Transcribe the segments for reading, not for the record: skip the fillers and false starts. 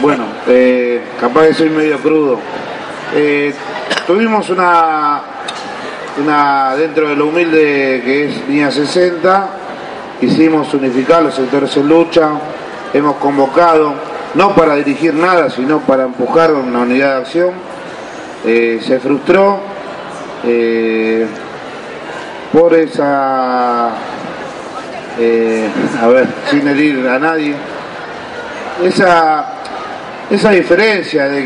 Bueno, capaz que soy medio crudo. Tuvimos una dentro de lo humilde que es Línea 60, quisimos unificar los sectores en lucha, hemos convocado, no para dirigir nada, sino para empujar una unidad de acción. Se frustró por esa, sin herir a nadie, esa diferencia de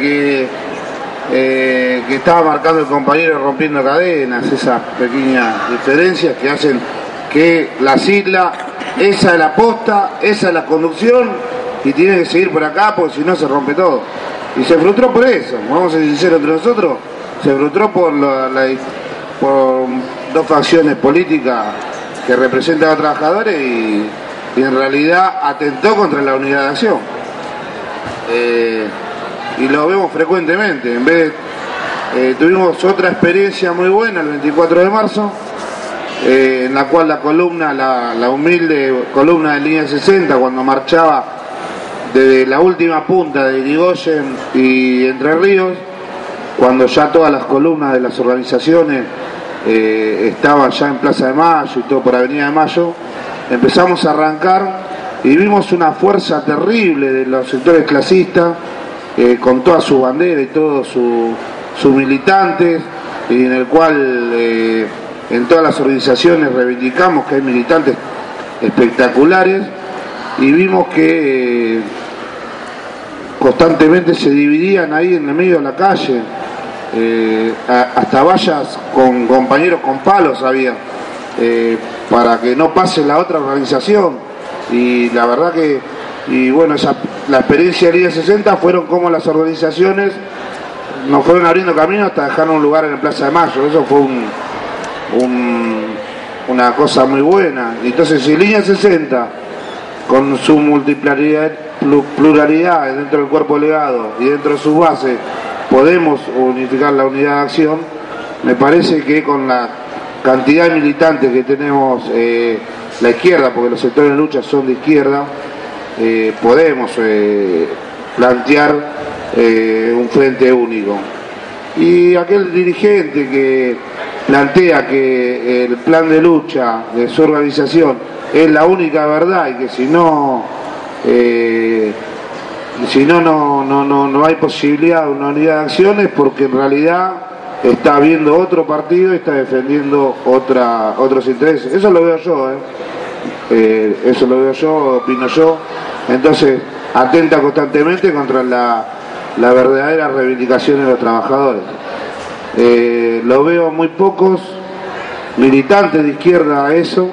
que estaba marcando el compañero rompiendo cadenas, esas pequeñas diferencias que hacen que la sigla, esa es la posta, esa es la conducción y tiene que seguir por acá porque si no se rompe todo. Y se frustró por eso, vamos a ser sinceros entre nosotros, se frustró por dos facciones políticas que representan a trabajadores y en realidad atentó contra la unidad de acción. Y lo vemos frecuentemente. En vez tuvimos otra experiencia muy buena el 24 de marzo, en la cual la columna, la humilde columna de Línea 60, cuando marchaba desde la última punta de Irigoyen y Entre Ríos, cuando ya todas las columnas de las organizaciones estaban ya en Plaza de Mayo y todo por Avenida de Mayo, empezamos a arrancar y vimos una fuerza terrible de los sectores clasistas, con toda su bandera y todos sus militantes, y en el cual en todas las organizaciones reivindicamos que hay militantes espectaculares, y vimos que constantemente se dividían ahí en el medio de la calle, hasta vallas con compañeros con palos había, para que no pase la otra organización. Y la verdad que, y bueno, la experiencia de Línea 60 fueron como las organizaciones nos fueron abriendo camino hasta dejar un lugar en la Plaza de Mayo. Eso fue una cosa muy buena. Entonces, si Línea 60, con su pluralidad dentro del cuerpo delegado y dentro de sus bases, podemos unificar la unidad de acción, me parece que con la cantidad de militantes que tenemos la izquierda, porque los sectores de lucha son de izquierda, podemos plantear un frente único. Y aquel dirigente que plantea que el plan de lucha de su organización es la única verdad y que si no no hay posibilidad de una unidad de acción, es porque en realidad está viendo otro partido y está defendiendo otros intereses. Eso lo veo yo, eso lo veo yo, opino yo. Entonces atenta constantemente contra la verdadera reivindicación de los trabajadores. Lo veo muy pocos militantes de izquierda a eso,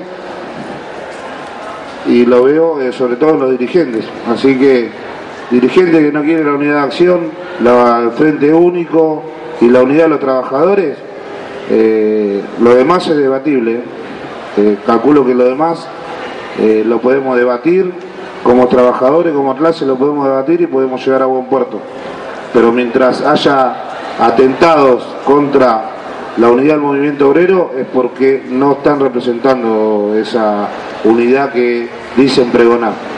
y lo veo sobre todo en los dirigentes. Así que dirigentes que no quieren la unidad de acción, el frente único y la unidad de los trabajadores, lo demás es debatible. Calculo que lo demás lo podemos debatir como trabajadores, como clase, lo podemos debatir y podemos llegar a buen puerto. Pero mientras haya atentados contra la unidad del movimiento obrero, es porque no están representando esa unidad que dicen pregonar.